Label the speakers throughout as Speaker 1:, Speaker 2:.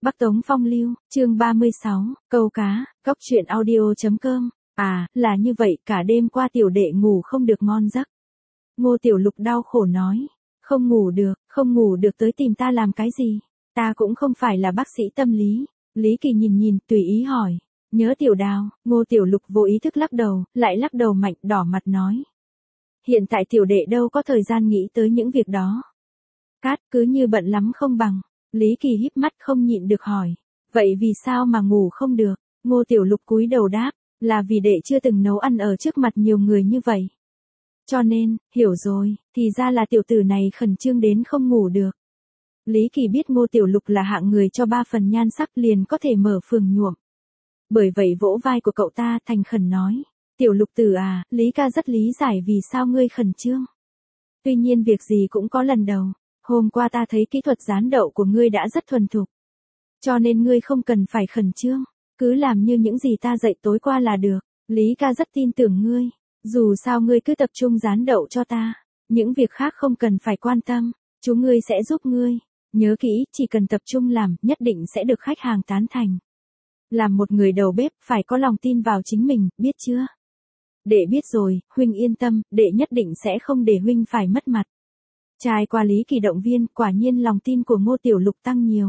Speaker 1: Bắc Tống Phong Lưu, chương 36, câu cá, cóc truyện audio.com. À, là như vậy, cả đêm qua tiểu đệ ngủ không được ngon giấc. Ngô Tiểu Lục đau khổ nói, không ngủ được tới tìm ta làm cái gì, ta cũng không phải là bác sĩ tâm lý. Lý Kỳ nhìn, tùy ý hỏi, nhớ Tiểu Đào. Ngô Tiểu Lục vô ý thức lắc đầu, lại lắc đầu mạnh, đỏ mặt nói. Hiện tại tiểu đệ đâu có thời gian nghĩ tới những việc đó. Cát, cứ như bận lắm không bằng. Lý Kỳ híp mắt không nhịn được hỏi, vậy vì sao mà ngủ không được? Ngô Tiểu Lục cúi đầu đáp, là vì đệ chưa từng nấu ăn ở trước mặt nhiều người như vậy. Cho nên, hiểu rồi, thì ra là tiểu tử này khẩn trương đến không ngủ được. Lý Kỳ biết Ngô Tiểu Lục là hạng người cho 3 phần nhan sắc liền có thể mở phường nhuộm. Bởi vậy vỗ vai của cậu ta thành khẩn nói, Tiểu Lục tử à, Lý ca rất lý giải vì sao ngươi khẩn trương. Tuy nhiên việc gì cũng có lần đầu. Hôm qua ta thấy kỹ thuật rán đậu của ngươi đã rất thuần thục. Cho nên ngươi không cần phải khẩn trương, cứ làm như những gì ta dạy tối qua là được. Lý ca rất tin tưởng ngươi, dù sao ngươi cứ tập trung rán đậu cho ta, những việc khác không cần phải quan tâm, chúng ngươi sẽ giúp ngươi. Nhớ kỹ, chỉ cần tập trung làm, nhất định sẽ được khách hàng tán thành. Làm một người đầu bếp, phải có lòng tin vào chính mình, biết chưa? Đệ biết rồi, huynh yên tâm, đệ nhất định sẽ không để huynh phải mất mặt. Trải qua Lý Kỳ động viên, quả nhiên lòng tin của Ngô Tiểu Lục tăng nhiều.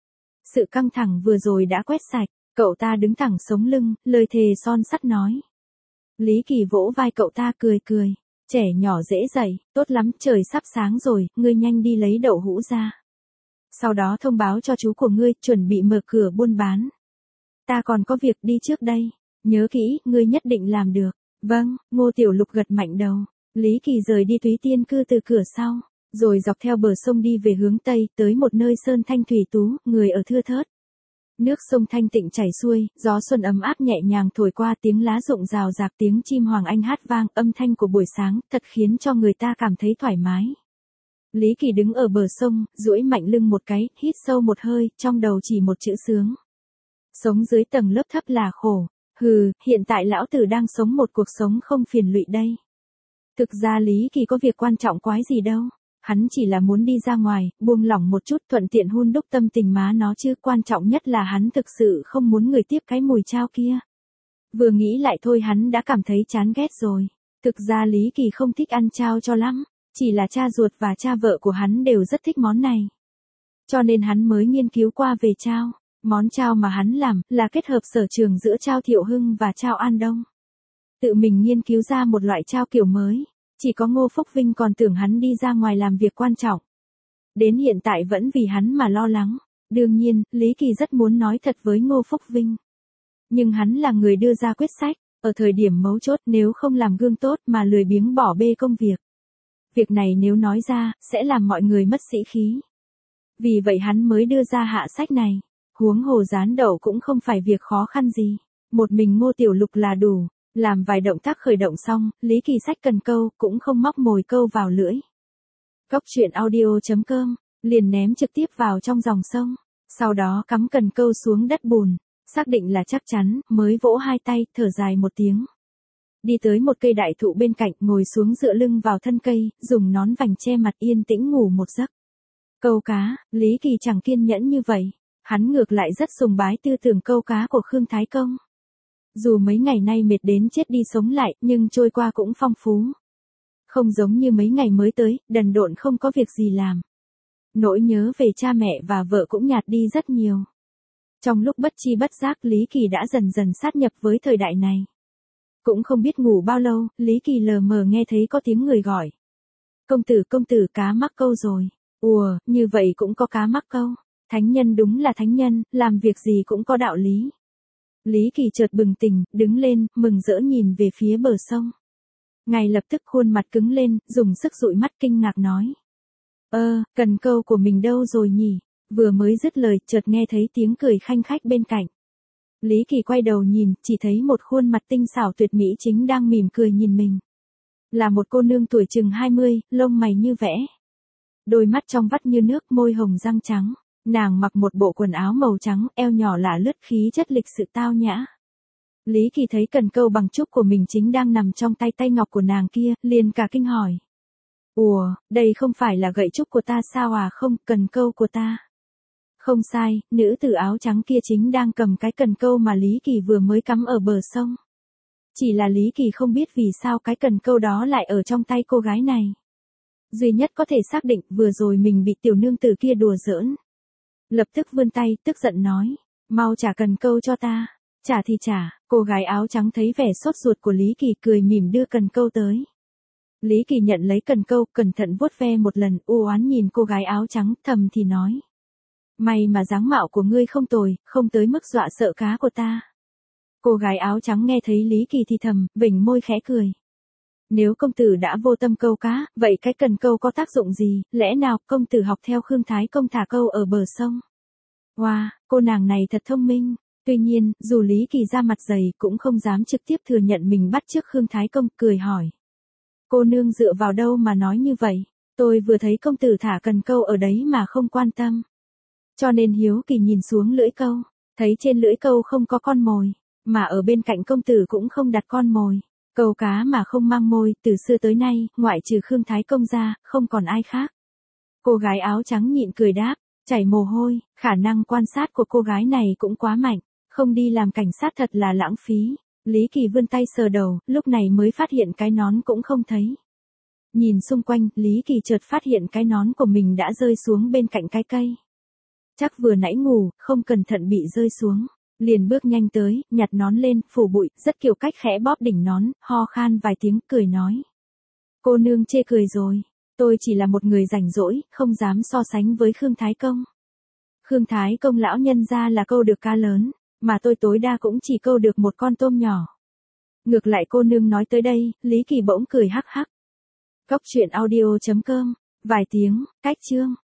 Speaker 1: Sự căng thẳng vừa rồi đã quét sạch, cậu ta đứng thẳng sống lưng, lời thề son sắt nói. Lý Kỳ vỗ vai cậu ta cười, trẻ nhỏ dễ dạy, tốt lắm, trời sắp sáng rồi, ngươi nhanh đi lấy đậu hũ ra. Sau đó thông báo cho chú của ngươi, chuẩn bị mở cửa buôn bán. Ta còn có việc đi trước đây, nhớ kỹ, ngươi nhất định làm được. Vâng, Ngô Tiểu Lục gật mạnh đầu. Lý Kỳ rời đi Túy Tiên Cư từ cửa sau. Rồi dọc theo bờ sông đi về hướng Tây, tới một nơi sơn thanh thủy tú, người ở thưa thớt. Nước sông thanh tịnh chảy xuôi, gió xuân ấm áp nhẹ nhàng thổi qua, tiếng lá rụng rào rạc, tiếng chim hoàng anh hát vang, âm thanh của buổi sáng, thật khiến cho người ta cảm thấy thoải mái. Lý Kỳ đứng ở bờ sông, duỗi mạnh lưng một cái, hít sâu một hơi, trong đầu chỉ một chữ sướng. Sống dưới tầng lớp thấp là khổ. Hiện tại lão tử đang sống một cuộc sống không phiền lụy đây. Thực ra Lý Kỳ có việc quan trọng quái gì đâu. Hắn chỉ là muốn đi ra ngoài, buông lỏng một chút, thuận tiện hun đúc tâm tình má nó chứ, quan trọng nhất là hắn thực sự không muốn người tiếp cái mùi chao kia. Vừa nghĩ lại thôi hắn đã cảm thấy chán ghét rồi. Thực ra Lý Kỳ không thích ăn chao cho lắm, chỉ là cha ruột và cha vợ của hắn đều rất thích món này. Cho nên hắn mới nghiên cứu qua về chao. Món chao mà hắn làm là kết hợp sở trường giữa chao Thiệu Hưng và chao An Đông. Tự mình nghiên cứu ra một loại chao kiểu mới. Chỉ có Ngô Phúc Vinh còn tưởng hắn đi ra ngoài làm việc quan trọng. Đến hiện tại vẫn vì hắn mà lo lắng. Đương nhiên, Lý Kỳ rất muốn nói thật với Ngô Phúc Vinh. Nhưng hắn là người đưa ra quyết sách, ở thời điểm mấu chốt nếu không làm gương tốt mà lười biếng bỏ bê công việc. Việc này nếu nói ra, sẽ làm mọi người mất sĩ khí. Vì vậy hắn mới đưa ra hạ sách này. Huống hồ rán đậu cũng không phải việc khó khăn gì. Một mình Ngô Tiểu Lục là đủ. Làm vài động tác khởi động xong, Lý Kỳ xách cần câu, cũng không móc mồi câu vào lưỡi. Cóc truyện audio.com, liền ném trực tiếp vào trong dòng sông. Sau đó cắm cần câu xuống đất bùn, xác định là chắc chắn, mới vỗ hai tay, thở dài một tiếng. Đi tới một cây đại thụ bên cạnh, ngồi xuống dựa lưng vào thân cây, dùng nón vành che mặt yên tĩnh ngủ một giấc. Câu cá, Lý Kỳ chẳng kiên nhẫn như vậy. Hắn ngược lại rất sùng bái tư tưởng câu cá của Khương Thái Công. Dù mấy ngày nay mệt đến chết đi sống lại, nhưng trôi qua cũng phong phú. Không giống như mấy ngày mới tới, đần độn không có việc gì làm. Nỗi nhớ về cha mẹ và vợ cũng nhạt đi rất nhiều. Trong lúc bất chi bất giác, Lý Kỳ đã dần dần sát nhập với thời đại này. Cũng không biết ngủ bao lâu, Lý Kỳ lờ mờ nghe thấy có tiếng người gọi. Công tử, cá mắc câu rồi. Ùa, như vậy cũng có cá mắc câu. Thánh nhân đúng là thánh nhân, làm việc gì cũng có đạo lý. Lý Kỳ chợt bừng tỉnh, đứng lên, mừng rỡ nhìn về phía bờ sông. Ngay lập tức khuôn mặt cứng lên, dùng sức dụi mắt kinh ngạc nói. Cần câu của mình đâu rồi nhỉ? Vừa mới dứt lời, chợt nghe thấy tiếng cười khanh khách bên cạnh. Lý Kỳ quay đầu nhìn, chỉ thấy một khuôn mặt tinh xảo tuyệt mỹ chính đang mỉm cười nhìn mình. Là một cô nương tuổi chừng 20, lông mày như vẽ. Đôi mắt trong vắt như nước, môi hồng răng trắng. Nàng mặc một bộ quần áo màu trắng, eo nhỏ lả lướt khí chất lịch sự tao nhã. Lý Kỳ thấy cần câu bằng trúc của mình chính đang nằm trong tay ngọc của nàng kia, liền cả kinh hỏi. Ủa, đây không phải là gậy trúc của ta sao à? Không, cần câu của ta. Không sai, nữ tử áo trắng kia chính đang cầm cái cần câu mà Lý Kỳ vừa mới cắm ở bờ sông. Chỉ là Lý Kỳ không biết vì sao cái cần câu đó lại ở trong tay cô gái này. Duy nhất có thể xác định vừa rồi mình bị tiểu nương tử kia đùa giỡn. Lập tức vươn tay, tức giận nói, mau trả cần câu cho ta. Trả thì trả, cô gái áo trắng thấy vẻ sốt ruột của Lý Kỳ cười mỉm đưa cần câu tới. Lý Kỳ nhận lấy cần câu, cẩn thận vuốt ve một lần, u oán nhìn cô gái áo trắng, thầm thì nói. May mà dáng mạo của ngươi không tồi, không tới mức dọa sợ cá của ta. Cô gái áo trắng nghe thấy Lý Kỳ thì thầm, vểnh môi khẽ cười. Nếu công tử đã vô tâm câu cá, vậy cái cần câu có tác dụng gì, lẽ nào công tử học theo Khương Thái Công thả câu ở bờ sông? Wow, cô nàng này thật thông minh. Tuy nhiên, dù Lý Kỳ ra mặt dày cũng không dám trực tiếp thừa nhận mình bắt chước Khương Thái Công, cười hỏi. Cô nương dựa vào đâu mà nói như vậy? Tôi vừa thấy công tử thả cần câu ở đấy mà không quan tâm. Cho nên hiếu kỳ nhìn xuống lưỡi câu, thấy trên lưỡi câu không có con mồi, mà ở bên cạnh công tử cũng không đặt con mồi. Câu cá mà không mang mồi, từ xưa tới nay, ngoại trừ Khương Thái Công ra, không còn ai khác. Cô gái áo trắng nhịn cười đáp, chảy mồ hôi, khả năng quan sát của cô gái này cũng quá mạnh, không đi làm cảnh sát thật là lãng phí. Lý Kỳ vươn tay sờ đầu, lúc này mới phát hiện cái nón cũng không thấy. Nhìn xung quanh, Lý Kỳ chợt phát hiện cái nón của mình đã rơi xuống bên cạnh cái cây. Chắc vừa nãy ngủ, không cẩn thận bị rơi xuống. Liền bước nhanh tới, nhặt nón lên, phủ bụi, rất kiểu cách khẽ bóp đỉnh nón, ho khan vài tiếng, cười nói. Cô nương chê cười rồi, tôi chỉ là một người rảnh rỗi, không dám so sánh với Khương Thái Công. Khương Thái Công lão nhân ra là câu được cá lớn, mà tôi tối đa cũng chỉ câu được một con tôm nhỏ. Ngược lại cô nương nói tới đây, Lý Kỳ bỗng cười hắc hắc. Cóc truyện audio.com, vài tiếng, cách chương.